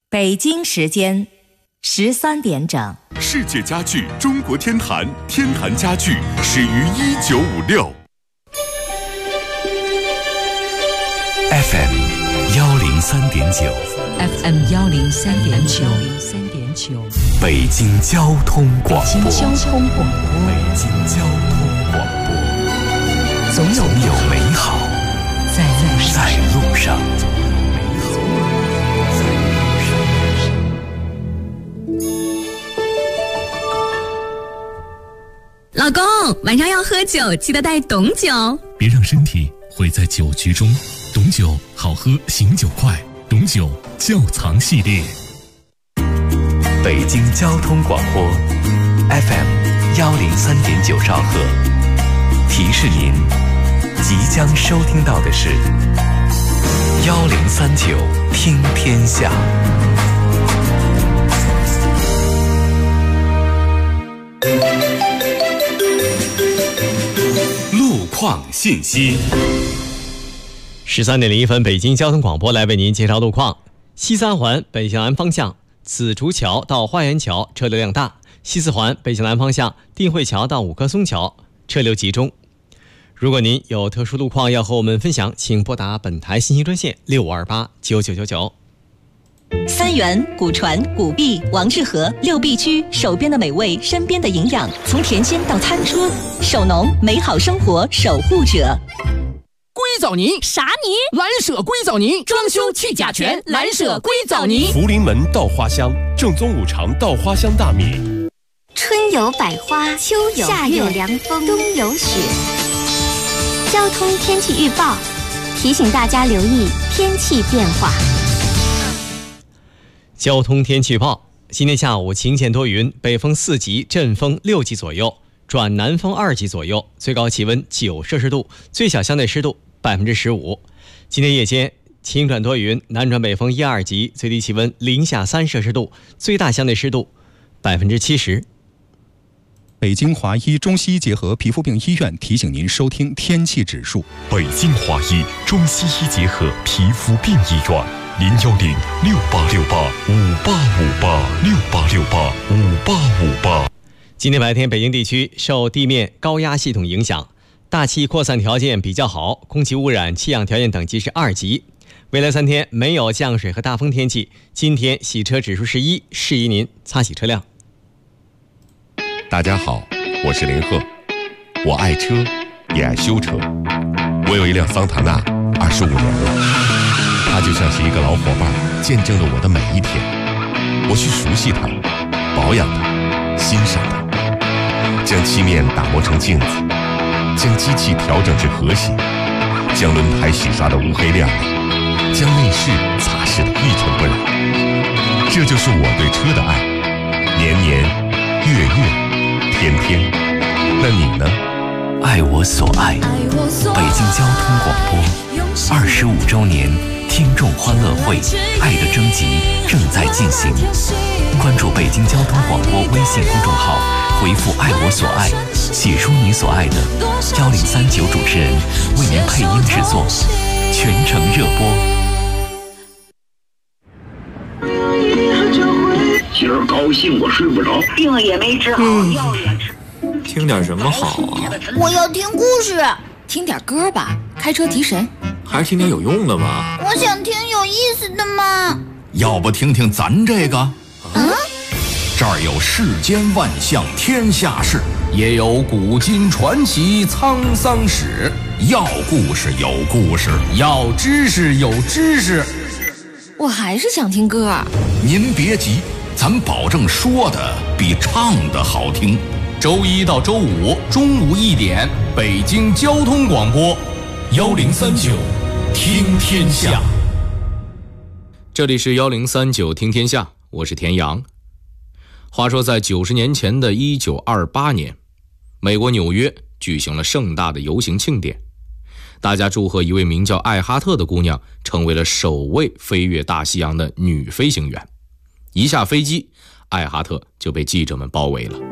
北京时间13点整。 世界家具中国天坛，天坛家具始于1956。FM 103.9 FM 103.9 北京交通广播。 北京交通广播。 北京交通广播。 总有美好在路上。 老公，晚上要喝酒，记得带董酒。 别让身体毁在酒局中。董酒好喝，醒酒快。董酒窖藏系列。 北京交通广播 FM 103.9兆赫。提示您，即将收听到的是1039听天下。路况信息。 13点01分，北京交通广播来为您介绍路况。西三环北向南方向紫竹桥到花园桥车流量大，西四环北向南方向定慧桥到五棵松桥车流集中。如果您有特殊路况要和我们分享，请拨打本台信息专线65289999。 三元、古传、古碧、王致和6必居，手边的美味，身边的营养，从田间到餐桌，手农美好生活守护者。 硅藻泥啥泥？ 蓝舍硅藻泥，装修去甲醛，蓝舍硅藻泥。 福临门稻花香，正宗五常稻花香大米。 春有百花，秋有夏有凉风，冬有雪。交通天气预报提醒大家留意天气变化。 交通天气预报：今天下午晴间多云，北风4级，阵风6级左右，转南风2级左右，最高气温9摄氏度，最小相对湿度15%。今天夜间晴转多云，南转北风1、2级，最低气温零下3摄氏度，最大相对湿度70%。 北京华医中西医结合皮肤病医院提醒您收听天气指数。 北京华医中西医结合皮肤病医院，0106868585858，68685858。 今天白天北京地区受地面高压系统影响，大气扩散条件比较好，空气污染、气氧条件等级是2级。未来3天没有降水和大风天气，今天洗车指数是1，适宜您擦洗车辆。 大家好，我是林鹤，我爱车，也爱修车。我有一辆桑塔纳，25年了，它就像是一个老伙伴，见证了我的每一天。我去熟悉它，保养它，欣赏它，将漆面打磨成镜子，将机器调整至和谐，将轮胎洗刷得乌黑亮丽，将内饰擦拭得一尘不染。这就是我对车的爱，年年月月天天。那你呢？爱我所爱，北京交通广播25周年听众欢乐会爱的征集正在进行，关注北京交通广播微信公众号，回复爱我所爱，写出你所爱的，1039主持人为您配音制作，全程热播。 今儿高兴我睡不着， 病也没治好，药也吃。 听点什么好啊？ 我要听故事。 听点歌吧，开车提神。 还是听点有用的吧。 我想听有意思的嘛。 要不听听咱这个？这儿有世间万象天下事，也有古今传奇沧桑史。要故事有故事，要知识有知识。 我还是想听歌。 您别急，咱保证说的比唱的好听。周一到周五中午1点，北京交通广播1039听天下。 这里是1039听天下，我是田阳。话说在90年前的1928年，美国纽约举行了盛大的游行庆典，大家祝贺一位名叫艾哈特的姑娘成为了首位飞越大西洋的女飞行员。一下飞机，艾哈特就被记者们包围了。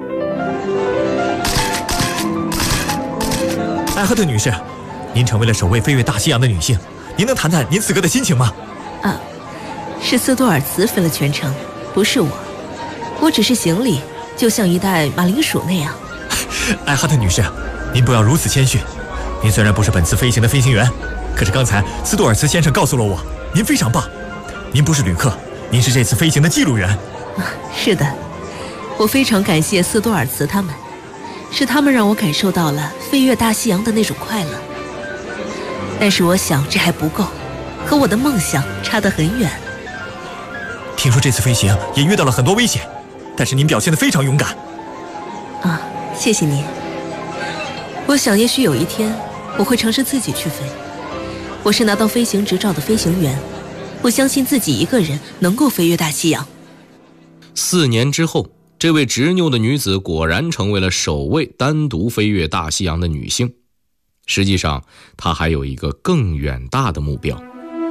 艾哈特女士，您成为了首位飞越大西洋的女性，您能谈谈您此刻的心情吗？ 是斯多尔茨飞了全程，不是我。我只是行李，就像一袋马铃薯那样。 艾哈特女士，您不要如此谦逊。您虽然不是本次飞行的飞行员，可是刚才斯多尔茨先生告诉了我，您非常棒。您不是旅客，您是这次飞行的记录员。 是的，我非常感谢斯多尔茨他们，是他们让我感受到了飞越大西洋的那种快乐。但是我想这还不够，和我的梦想差得很远。 听说这次飞行也遇到了很多危险，但是您表现得非常勇敢。 啊，谢谢您。我想也许有一天我会尝试自己去飞。我是拿到飞行执照的飞行员，我相信自己一个人能够飞越大西洋。 4年之后，这位执拗的女子果然成为了首位单独飞越大西洋的女性。实际上，她还有一个更远大的目标。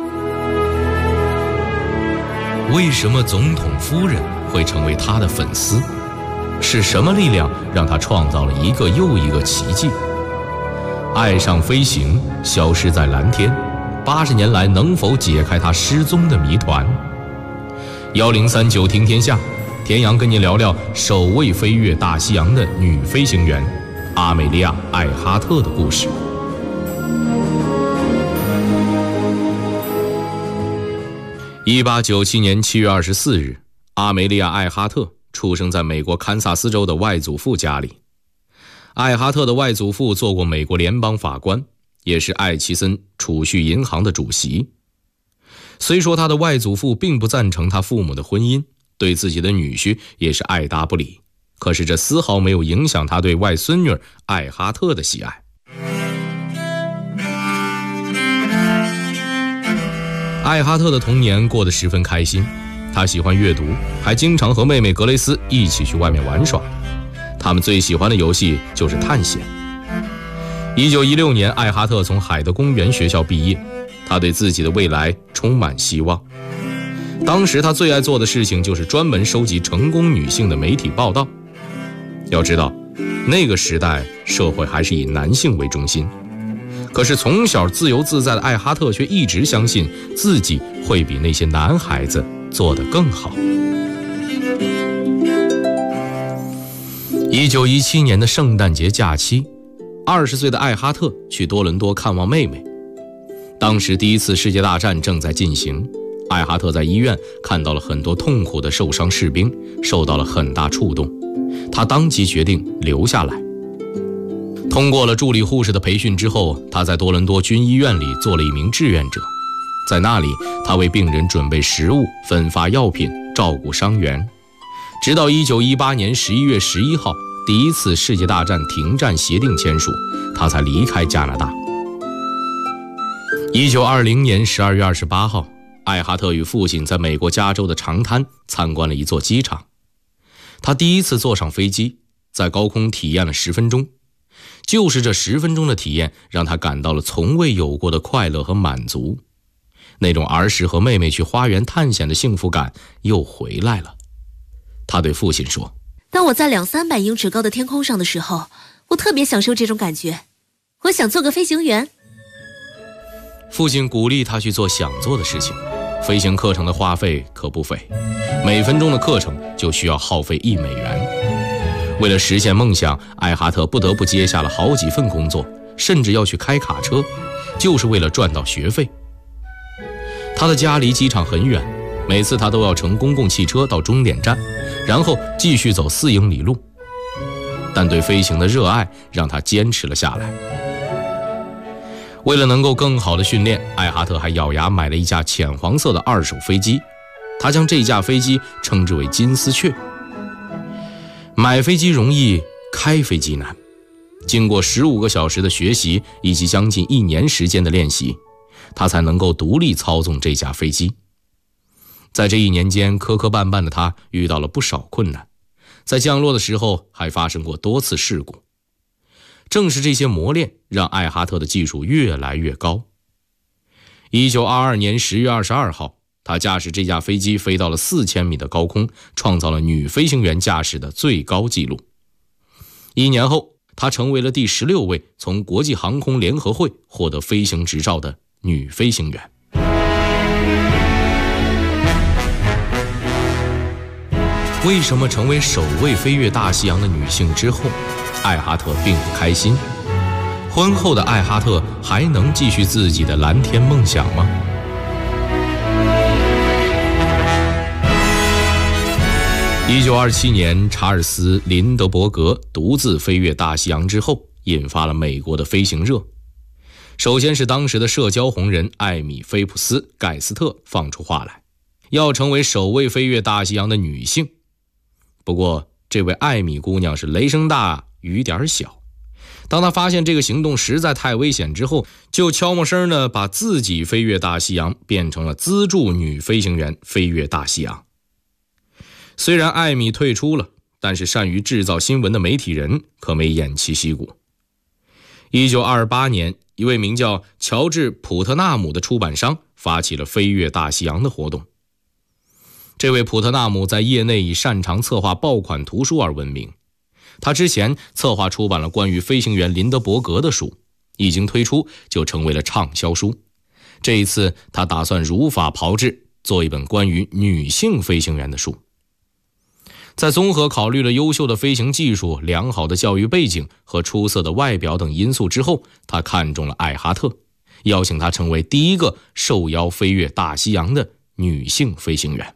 为什么总统夫人会成为她的粉丝？是什么力量让她创造了一个又一个奇迹？爱上飞行，消失在蓝天，80年来能否解开她失踪的谜团？1039听天下，田阳跟您聊聊首位飞越大西洋的女飞行员阿美利亚·艾哈特的故事。1897年7月24日，阿梅利亚·艾哈特出生在美国堪萨斯州的外祖父家里。艾哈特的外祖父做过美国联邦法官，也是艾奇森储蓄银行的主席。虽说他的外祖父并不赞成他父母的婚姻，对自己的女婿也是爱答不理，可是这丝毫没有影响他对外孙女艾哈特的喜爱。艾哈特的童年过得十分开心，他喜欢阅读，还经常和妹妹格雷斯一起去外面玩耍。他们最喜欢的游戏就是探险。1916年，艾哈特从海德公园学校毕业，他对自己的未来充满希望。当时他最爱做的事情就是专门收集成功女性的媒体报道。要知道，那个时代社会还是以男性为中心。可是从小自由自在的艾哈特却一直相信自己会比那些男孩子做得更好。1917年的圣诞节假期，20岁的艾哈特去多伦多看望妹妹。当时第一次世界大战正在进行，艾哈特在医院看到了很多痛苦的受伤士兵，受到了很大触动，他当即决定留下来。通过了助理护士的培训之后，他在多伦多军医院里做了一名志愿者。在那里，他为病人准备食物，分发药品，照顾伤员。直到1918年11月11号，第一次世界大战停战协定签署，他才离开加拿大。1920年12月28号，艾哈特与父亲在美国加州的长滩参观了一座机场。他第一次坐上飞机，在高空体验了10分钟。就是这10分钟的体验，让他感到了从未有过的快乐和满足。那种儿时和妹妹去花园探险的幸福感又回来了。他对父亲说： 当我在200-300英尺高的天空上的时候，我特别享受这种感觉。我想做个飞行员。 父亲鼓励他去做想做的事情。飞行课程的花费可不菲，每分钟的课程就需要耗费$1。为了实现梦想，艾哈特不得不接下了好几份工作，甚至要去开卡车，就是为了赚到学费。他的家离机场很远，每次他都要乘公共汽车到终点站，然后继续走4英里路。但对飞行的热爱让他坚持了下来。为了能够更好的训练，艾哈特还咬牙买了一架浅黄色的2手飞机，他将这架飞机称之为金丝雀。买飞机容易，开飞机难。经过15个小时的学习以及将近1年时间的练习，他才能够独立操纵这架飞机。在这1年间，磕磕绊绊的他遇到了不少困难，在降落的时候还发生过多次事故。正是这些磨练，让艾哈特的技术越来越高。1922年10月22号，他驾驶这架飞机飞到了4000米的高空，创造了女飞行员驾驶的最高纪录。1年后，她成为了第16位从国际航空联合会获得飞行执照的女飞行员。 为什么成为首位飞越大西洋的女性之后，艾哈特并不开心？婚后的艾哈特还能继续自己的蓝天梦想吗？1927年，查尔斯·林德伯格独自飞越大西洋之后，引发了美国的飞行热。首先是当时的社交红人艾米·菲普斯·盖斯特放出话来，要成为首位飞越大西洋的女性。不过，这位艾米姑娘是雷声大雨点小，当她发现这个行动实在太危险之后，就悄没声地把自己飞越大西洋变成了资助女飞行员飞越大西洋。虽然艾米退出了，但是善于制造新闻的媒体人可没偃旗息鼓。1928年，一位名叫乔治·普特纳姆的出版商发起了飞越大西洋的活动。这位普特纳姆在业内以擅长策划爆款图书而闻名，他之前策划出版了关于飞行员林德伯格的书，一经推出就成为了畅销书。这一次他打算如法炮制，做一本关于女性飞行员的书。在综合考虑了优秀的飞行技术、良好的教育背景和出色的外表等因素之后，他看中了艾哈特，邀请她成为第一个受邀飞越大西洋的女性飞行员。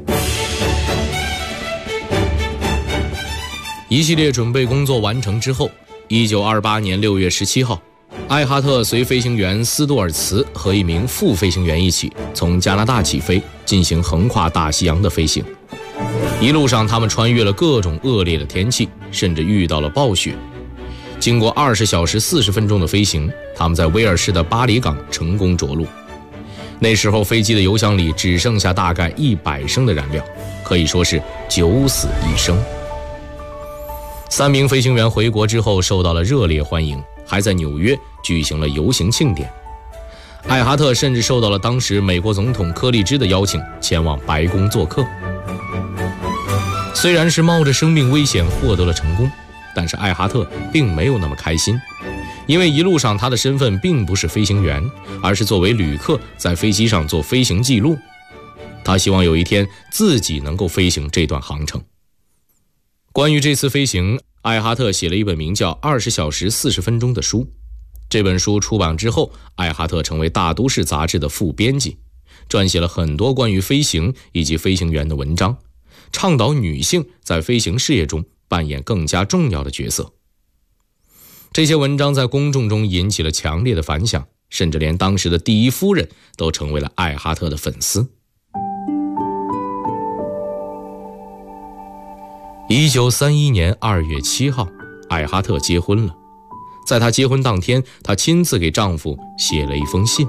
一系列准备工作完成之后，1928年6月17号，艾哈特随飞行员斯杜尔茨和一名副飞行员一起从加拿大起飞，进行横跨大西洋的飞行。一路上他们穿越了各种恶劣的天气，甚至遇到了暴雪。经过20小时40分钟的飞行，他们在威尔士的巴黎港成功着陆。那时候飞机的油箱里只剩下大概100升的燃料，可以说是九死一生。3名飞行员回国之后受到了热烈欢迎，还在纽约举行了游行庆典。艾哈特甚至受到了当时美国总统柯立芝的邀请，前往白宫做客。虽然是冒着生命危险获得了成功，但是艾哈特并没有那么开心，因为一路上他的身份并不是飞行员，而是作为旅客在飞机上做飞行记录。他希望有一天自己能够飞行这段航程。关于这次飞行，艾哈特写了一本名叫《20小时40分钟》的书。这本书出版之后，艾哈特成为《大都市》杂志的副编辑，撰写了很多关于飞行以及飞行员的文章，倡导女性在飞行事业中扮演更加重要的角色。这些文章在公众中引起了强烈的反响，甚至连当时的第一夫人都成为了艾哈特的粉丝。1931年2月7号，艾哈特结婚了。在她结婚当天，她亲自给丈夫写了一封信。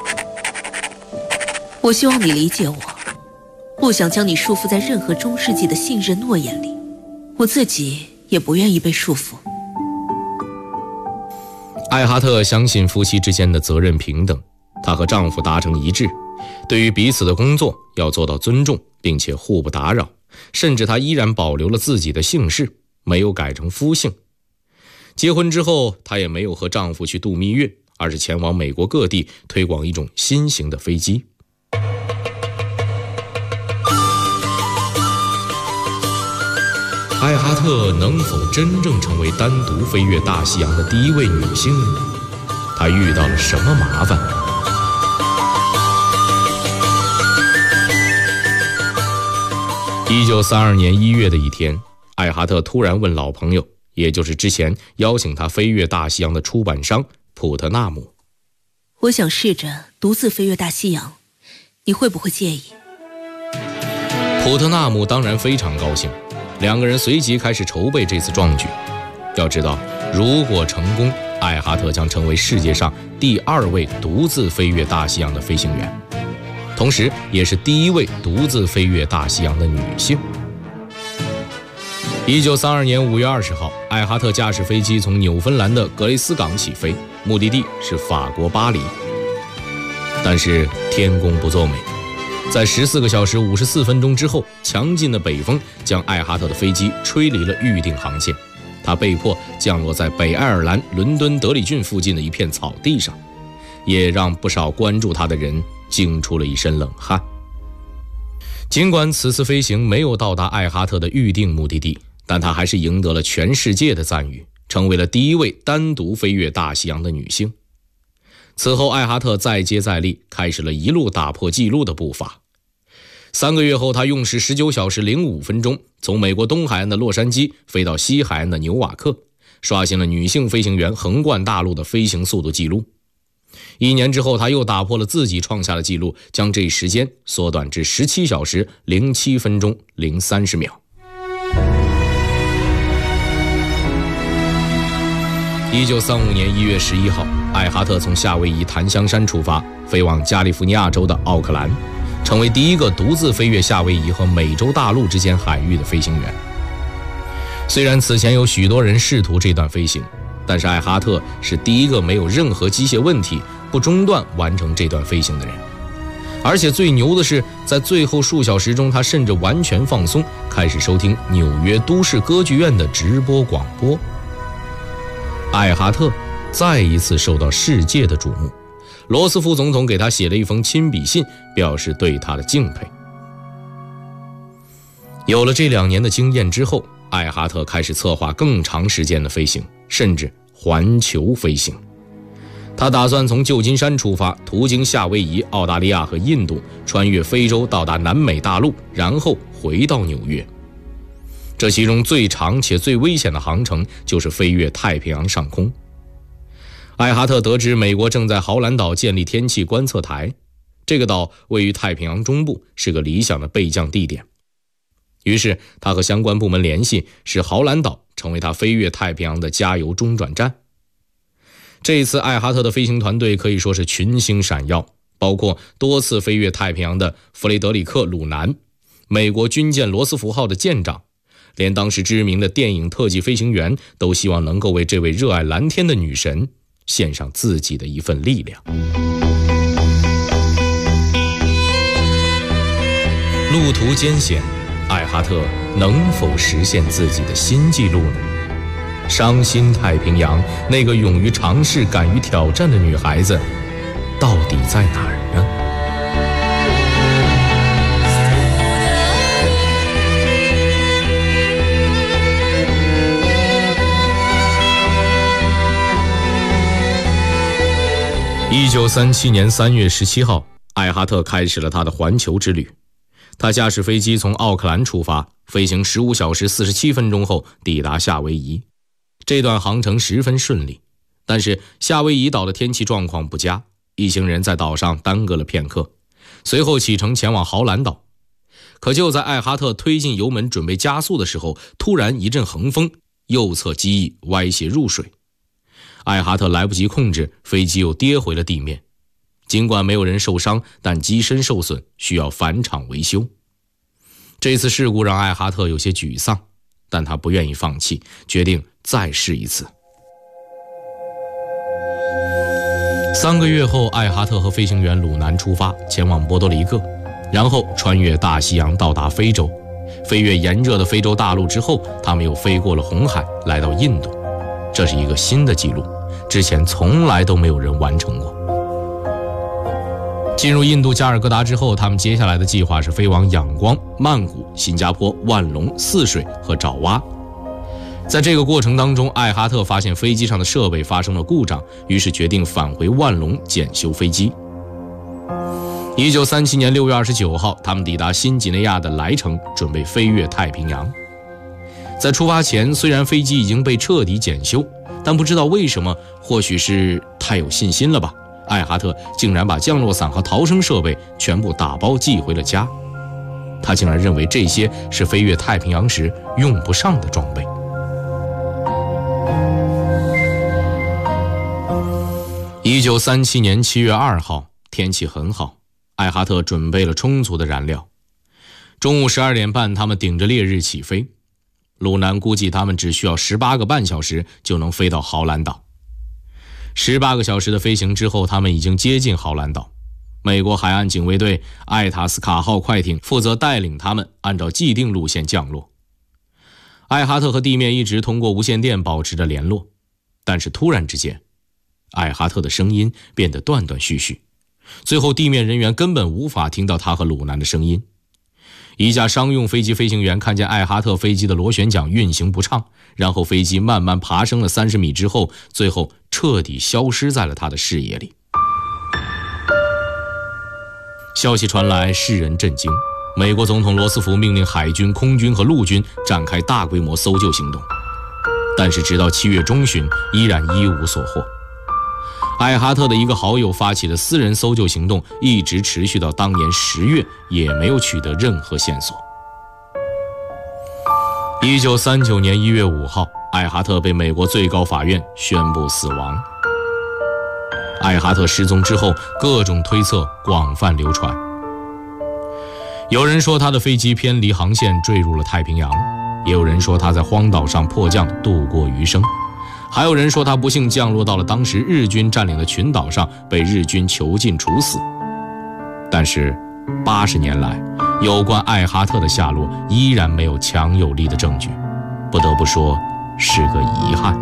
我希望你理解我，不想将你束缚在任何中世纪的信任诺言里，我自己也不愿意被束缚。 艾哈特相信夫妻之间的责任平等，她和丈夫达成一致，对于彼此的工作要做到尊重，并且互不打扰，甚至她依然保留了自己的姓氏，没有改成夫姓。结婚之后，她也没有和丈夫去度蜜月，而是前往美国各地推广一种新型的飞机。艾哈特能否真正成为单独飞越大西洋的第一位女性呢？她遇到了什么麻烦？1932年1月的一天，艾哈特突然问老朋友，也就是之前邀请他飞越大西洋的出版商普特纳姆：“ 我想试着独自飞越大西洋，你会不会介意？” 普特纳姆当然非常高兴，两个人随即开始筹备这次壮举。要知道，如果成功，艾哈特将成为世界上第2位独自飞越大西洋的飞行员，同时也是第1位独自飞越大西洋的女性。1932年5月20号，艾哈特驾驶飞机从纽芬兰的格雷斯港起飞，目的地是法国巴黎。但是天公不作美，在14个小时54分钟之后，强劲的北风将艾哈特的飞机吹离了预定航线，他被迫降落在北爱尔兰伦敦德里郡附近的一片草地上，也让不少关注他的人惊出了一身冷汗。 尽管此次飞行没有到达艾哈特的预定目的地，但她还是赢得了全世界的赞誉，成为了第一位单独飞越大西洋的女性。此后，艾哈特再接再厉，开始了一路打破纪录的步伐。3个月后，她用时19小时05分钟，从美国东海岸的洛杉矶飞到西海岸的纽瓦克，刷新了女性飞行员横贯大陆的飞行速度纪录。1年之后，她又打破了自己创下的纪录，将这一时间缩短至17小时07分钟030秒。1935年1月11号，艾哈特从夏威夷檀香山出发，飞往加利福尼亚州的奥克兰，成为第一个独自飞越夏威夷和美洲大陆之间海域的飞行员。虽然此前有许多人试图这段飞行，但是艾哈特是第一个没有任何机械问题、不中断完成这段飞行的人。而且最牛的是，在最后数小时中，他甚至完全放松，开始收听纽约都市歌剧院的直播广播。艾哈特再一次受到世界的瞩目，罗斯福总统给他写了一封亲笔信，表示对他的敬佩。有了这2年的经验之后，艾哈特开始策划更长时间的飞行，甚至环球飞行。他打算从旧金山出发，途经夏威夷、澳大利亚和印度，穿越非洲到达南美大陆，然后回到纽约。这其中最长且最危险的航程就是飞越太平洋上空。艾哈特得知美国正在豪兰岛建立天气观测台，这个岛位于太平洋中部，是个理想的备降地点。于是他和相关部门联系，使豪兰岛成为他飞越太平洋的加油中转站。这一次艾哈特的飞行团队可以说是群星闪耀，包括多次飞越太平洋的弗雷德里克·鲁南，美国军舰罗斯福号的舰长，连当时知名的电影特技飞行员都希望能够为这位热爱蓝天的女神献上自己的一份力量。路途艰险，艾哈特能否实现自己的新纪录呢？伤心太平洋，那个勇于尝试、敢于挑战的女孩子，到底在哪儿呢？1937年3月17号，艾哈特开始了他的环球之旅。他驾驶飞机从奥克兰出发，飞行15小时47分钟后抵达夏威夷。这段航程十分顺利，但是夏威夷岛的天气状况不佳，一行人在岛上耽搁了片刻，随后启程前往豪兰岛。可就在艾哈特推进油门准备加速的时候，突然一阵横风，右侧机翼歪斜入水。艾哈特来不及控制，飞机又跌回了地面。尽管没有人受伤，但机身受损，需要返厂维修。这次事故让艾哈特有些沮丧，但他不愿意放弃，决定再试一次。3个月后，艾哈特和飞行员鲁南出发，前往波多黎各，然后穿越大西洋到达非洲。飞越炎热的非洲大陆之后，他们又飞过了红海，来到印度。这是一个新的纪录，之前从来都没有人完成过。进入印度加尔各答之后，他们接下来的计划是飞往仰光、曼谷、新加坡、万隆、泗水和爪哇。在这个过程当中，艾哈特发现飞机上的设备发生了故障，于是决定返回万隆检修飞机。1937年6月29号，他们抵达新几内亚的莱城，准备飞越太平洋。在出发前，虽然飞机已经被彻底检修，但不知道为什么，或许是太有信心了吧，艾哈特竟然把降落伞和逃生设备全部打包寄回了家。他竟然认为这些是飞越太平洋时用不上的装备。1937年7月2号，天气很好，艾哈特准备了充足的燃料。中午12点半，他们顶着烈日起飞。鲁南估计他们只需要18个半小时就能飞到豪兰岛。18个小时的飞行之后，他们已经接近豪兰岛。美国海岸警卫队艾塔斯卡号快艇负责带领他们按照既定路线降落。艾哈特和地面一直通过无线电保持着联络，但是突然之间，艾哈特的声音变得断断续续，最后地面人员根本无法听到他和鲁南的声音。 一架商用飞机飞行员看见艾哈特飞机的螺旋桨运行不畅，然后飞机慢慢爬升了30米之后，最后彻底消失在了他的视野里。消息传来，世人震惊。美国总统罗斯福命令海军、空军和陆军展开大规模搜救行动，但是直到7月中旬，依然一无所获。艾哈特的一个好友发起的私人搜救行动，一直持续到当年10月，也没有取得任何线索。1939年1月5号，艾哈特被美国最高法院宣布死亡。艾哈特失踪之后，各种推测广泛流传。有人说他的飞机偏离航线坠入了太平洋，也有人说他在荒岛上迫降度过余生，还有人说他不幸降落到了当时日军占领的群岛上，被日军囚禁处死。但是80年来，有关艾哈特的下落依然没有强有力的证据，不得不说是个遗憾。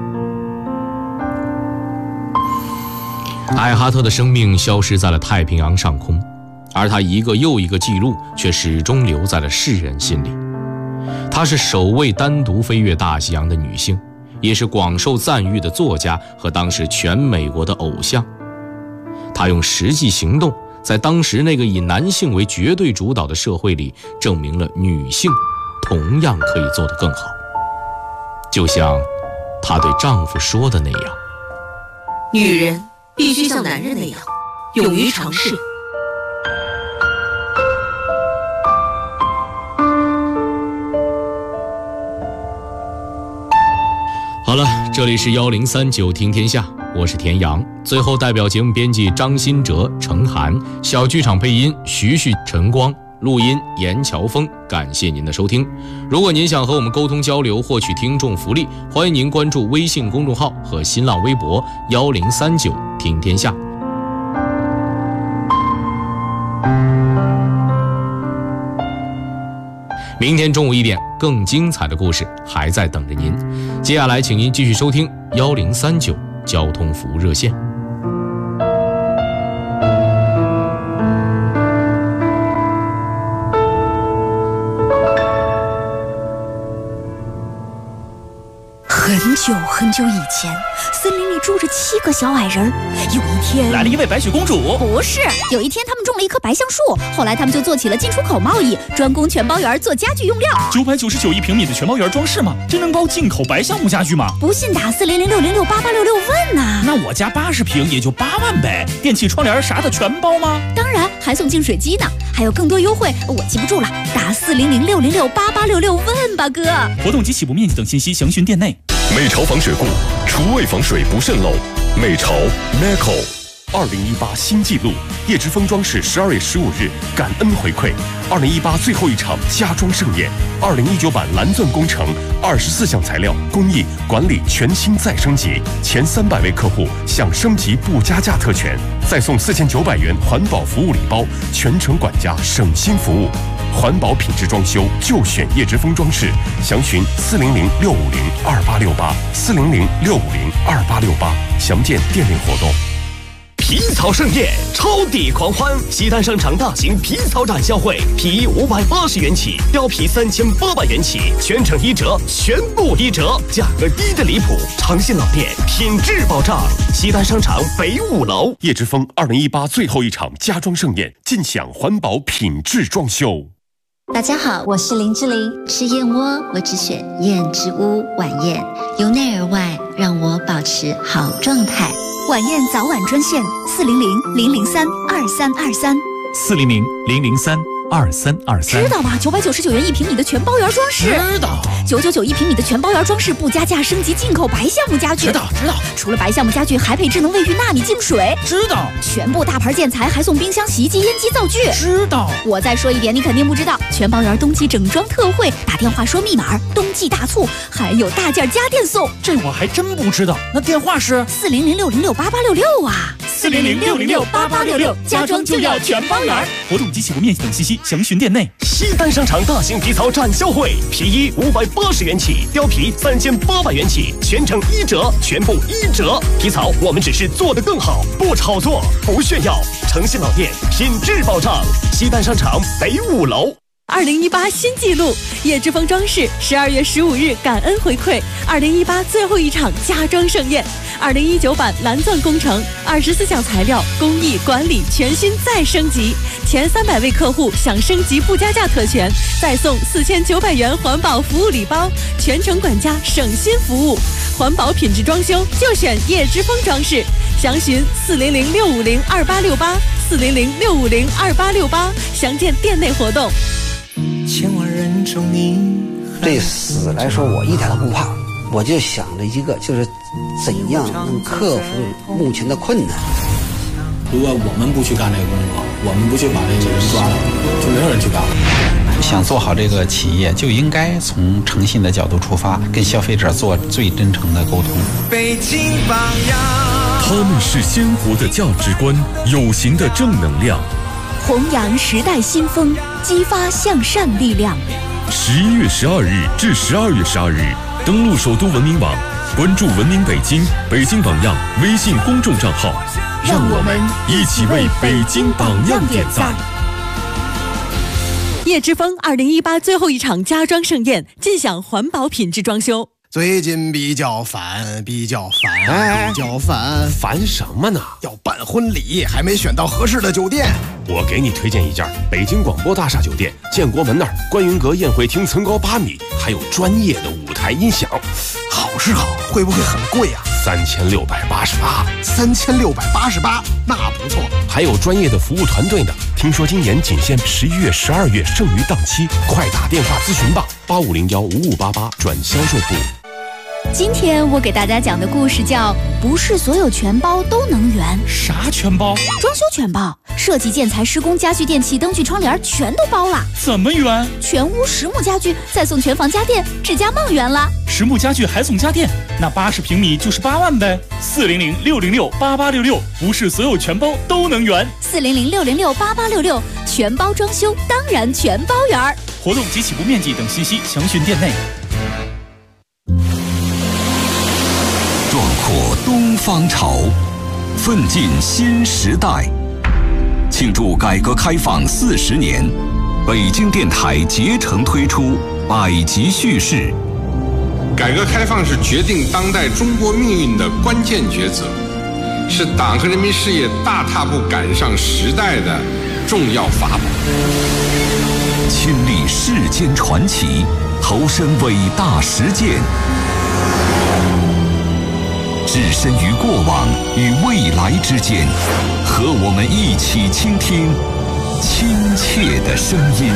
艾哈特的生命消失在了太平洋上空，而他一个又一个记录却始终留在了世人心里。她是首位单独飞越大西洋的女性，也是广受赞誉的作家和当时全美国的偶像。她用实际行动，在当时那个以男性为绝对主导的社会里，证明了女性同样可以做得更好。就像她对丈夫说的那样， 女人必须像男人那样，勇于尝试。 好了，这里是1039听天下，我是田阳。最后代表节目编辑张新哲、程涵，小剧场配音徐旭、陈光，录音严乔峰。感谢您的收听。如果您想和我们沟通交流，获取听众福利，欢迎您关注微信公众号和新浪微博1039听天下。明天中午1点，更精彩的故事还在等着您。接下来，请您继续收听1039交通服务热线。 很久很久以前，森林里住着7个小矮人。有一天， 来了一位白雪公主。 不是，有一天他们种了一棵白橡树，后来他们就做起了进出口贸易，专供全包园做家具用料。 999一平米的全包园装饰吗？真能包进口白橡木家具吗？ 不信打40060688866问呐。 那我家80平也就8万呗，电器窗帘啥的全包吗？ 当然，还送净水机呢，还有更多优惠，我记不住了，打40060688866问吧，哥。 活动及起步面积等信息详询店内。 美潮防水固，厨卫防水不渗漏。美潮 Meco 2018新纪录，叶之峰装饰12月15日感恩回馈2018最后一场家装盛宴，2019版蓝钻工程24项材料工艺管理全新再升级，前300位客户享升级不加价特权，再送4900元环保服务礼包，全程管家省心服务。环保品质装修就选叶之峰装饰，详询400-650-2868，400-650-2868，详见店内活动。 皮草盛宴，超抵狂欢！西单商场大型皮草展销会，皮衣580元起，貂皮3800元起，全程1折，全部1折，价格低的离谱。长信老店，品质保障。西单商场北5楼。 叶之峰2018最后一场家装盛宴，尽享环保品质装修。 大家好，我是林志玲。吃燕窝，我只选燕之屋晚宴，由内而外让我保持好状态。 晚宴早晚专线400-003-2323。 400-003-2323。 知道吧？999元1平米的全包园装饰。 知道。 9991平米的全包园装饰，不加价升级进口白橡木家具。 知道。 除了白橡木家具，还配智能卫浴纳米净水。 知道。 全部大牌建材，还送冰箱、洗衣机、烟机、灶具。 知道。 我再说一点，你肯定不知道，全包园冬季整装特惠，打电话说密码，冬季大促，还有大件家电送。 这我还真不知道。那电话是 400-606-8866啊。 400-606-8866，家装就要全包园。 活动及起步面积等信息详询店内。 西单商场大型皮草展销会，皮衣580元起，貂皮3800元起，全程1折，全部1折。皮草我们只是做得更好，不炒作，不炫耀。诚信老店，品质保障。西单商场北5楼。 2018新纪录，叶之峰装饰12月15日感恩回馈2018最后一场家装盛宴，2019版蓝钻工程，24项材料工艺管理全新再升级，前300位客户享升级不加价特权，再送4900元环保服务礼包，全程管家省心服务，环保品质装修就选叶之峰装饰，详询400-650-2868，400-650-2868，详见店内活动。 千万人中你，对死来说我一点都不怕，我就想着一个，就是怎样能克服目前的困难。 如果我们不去干这个工作，我们不去把这个人抓到，就没有人去干了。 想做好这个企业，就应该从诚信的角度出发，跟消费者做最真诚的沟通。 北京榜样， 他们是鲜活的价值观，有形的正能量， 弘扬时代新风，激发向善力量。 11月12日至12月12日，登录首都文明网，关注文明北京、北京榜样微信公众账号， 让我们一起为北京榜样点赞。 叶之峰2018最后一场家装盛宴，尽享环保品质装修。 最近比较烦， 烦什么呢？ 要办婚礼，还没选到合适的酒店。 我给你推荐一家北京广播大厦酒店，建国门那儿观云阁宴会厅层高8米，还有专业的舞台音响。 好是好，会不会很贵啊？3688，那不错。 还有专业的服务团队呢。听说今年仅限11月、12月剩余档期，快打电话咨询吧，85015588转销售部。 今天我给大家讲的故事叫不是所有全包都能圆。 啥全包？ 装修全包，设计、建材、施工、家具、电器、灯具、窗帘全都包了。 怎么圆？ 全屋实木家具，再送全房家电，智家梦圆了。 实木家具还送家电，那80平米就是8万呗。400-606-8866，不是所有全包都能圆。 400-606-8866，全包装修当然全包圆。 活动及起步面积等信息详询店内。 壮阔东方潮，奋进新时代。庆祝改革开放40年，北京电台竭诚推出百集叙事。 改革开放是决定当代中国命运的关键抉择，是党和人民事业大踏步赶上时代的重要法宝。 亲历世间传奇，投身伟大实践，置身于过往与未来之间，和我们一起倾听亲切的声音。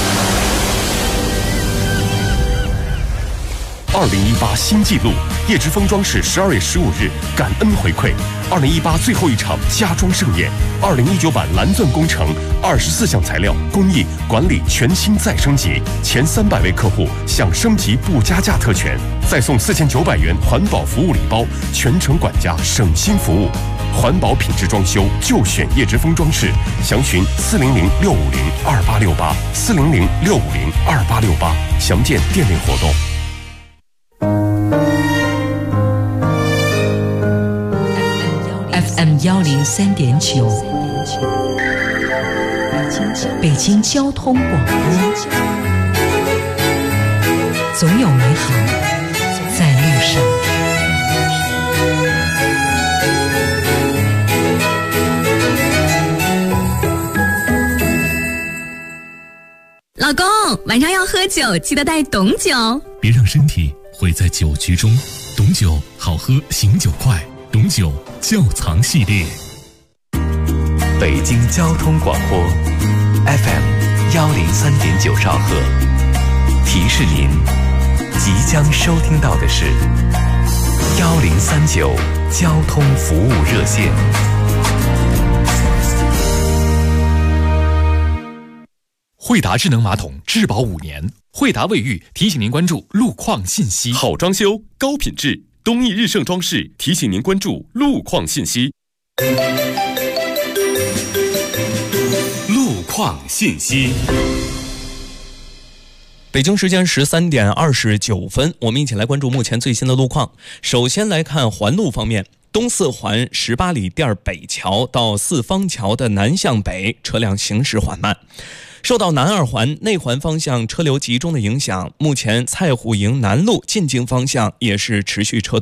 2018新纪录，叶之峰装饰12月15日感恩回馈2018最后一场家装盛宴，2019版蓝钻工程，24项材料工艺管理全新再升级，前300位客户享升级不加价特权，再送4900元环保服务礼包，全程管家省心服务，环保品质装修就选叶之峰装饰，详询400-650-2868，400-650-2868，详见店内活动。 FM 103.9，北京交通广播，总有美好在路上。 老公，晚上要喝酒，记得带董酒， 别让身体毁在酒局中。董酒好喝，醒酒快。董酒窖藏系列。 北京交通广播 FM 103.9兆赫，提示您即将收听到的是1039交通服务热线。 惠达智能马桶质保5年，惠达卫浴提醒您关注路况信息。 好装修，高品质，东义日盛装饰提醒您关注路况信息。路况信息。 北京时间13点29分，我们一起来关注目前最新的路况。首先来看环路方面， 东四环18里店北桥到四方桥的南向北车辆行驶缓慢。受到南二环内环方向车流集中的影响，目前蔡虎营南路进京方向也是持续车多。